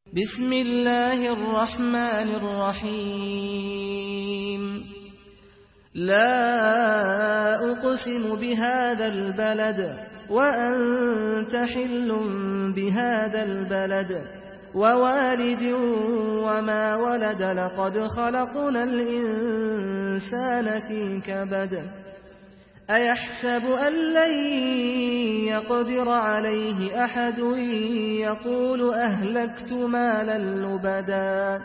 بسم الله الرحمن الرحيم لا أقسم بهذا البلد وأنت حل بهذا البلد ووالد وما ولد لقد خلقنا الإنسان في كبد أيحسب أن لن يقدر عليه أحد يقول أهلكت مالا لبدا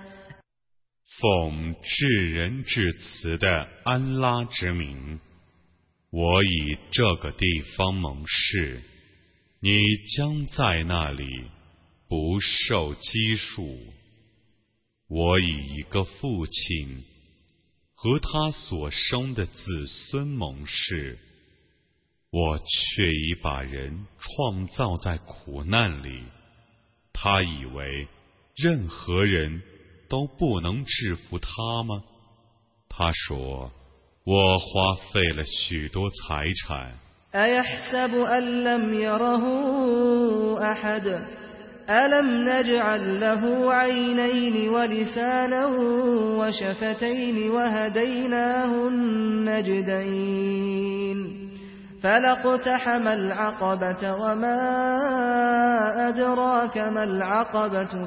奉至仁至慈的安拉之名，我以这个地方盟誓，你将在那里不受拘束。我以一个父亲和他所生的子孙盟誓，我却已把人创造在苦难里。他以为任何人都不能制服他吗？他说，我花费了许多财产。 أيحسب أن لم يره أحد ألم نجعل له عينين ولسانا وشفتين وهديناه النجدين فلاقتحم العقبة وما أدراك ما العقبة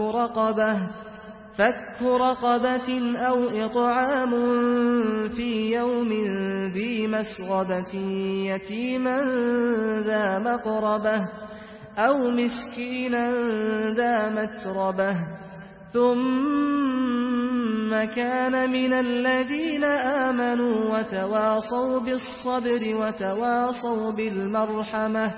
فك رقبة أو إطعام في يوم ذي مسغبة يتيما ذا مقربة أو مسكينا ذا متربة ثم كان من الذين آمنوا وتواصوا بالصبر وتواصوا بالمرحمة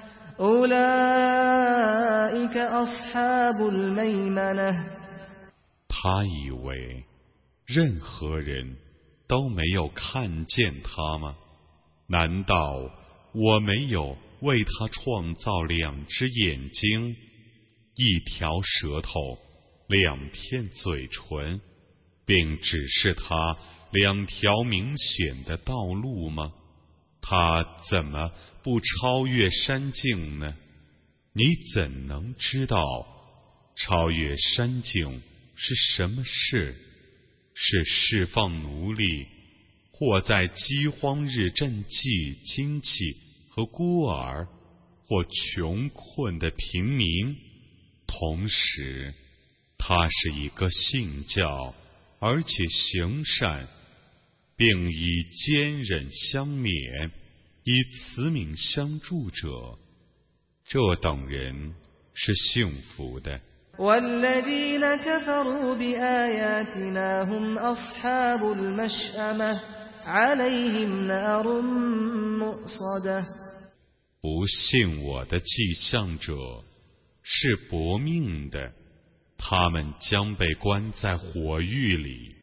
أولئك أصحاب الميمنة 他以为任何人都没有看见他吗？难道我没有为他创造两只眼睛，一条舌头，两片嘴唇，并指示他两条明显的道路吗？他怎么不超越山径呢？你怎能知道超越山径是什么事？是释放奴隶，或在饥荒日赈济亲戚和孤儿，或穷困的平民。同时，他是一个信教而且行善，并以坚忍相勉，以慈悯相助者，这等人是幸福的。 والذين كفروا بآياتنا هم أصحاب المشأمة عليهم نار مؤصدة 不信我的迹象者是薄命的，他们将被关在火狱里。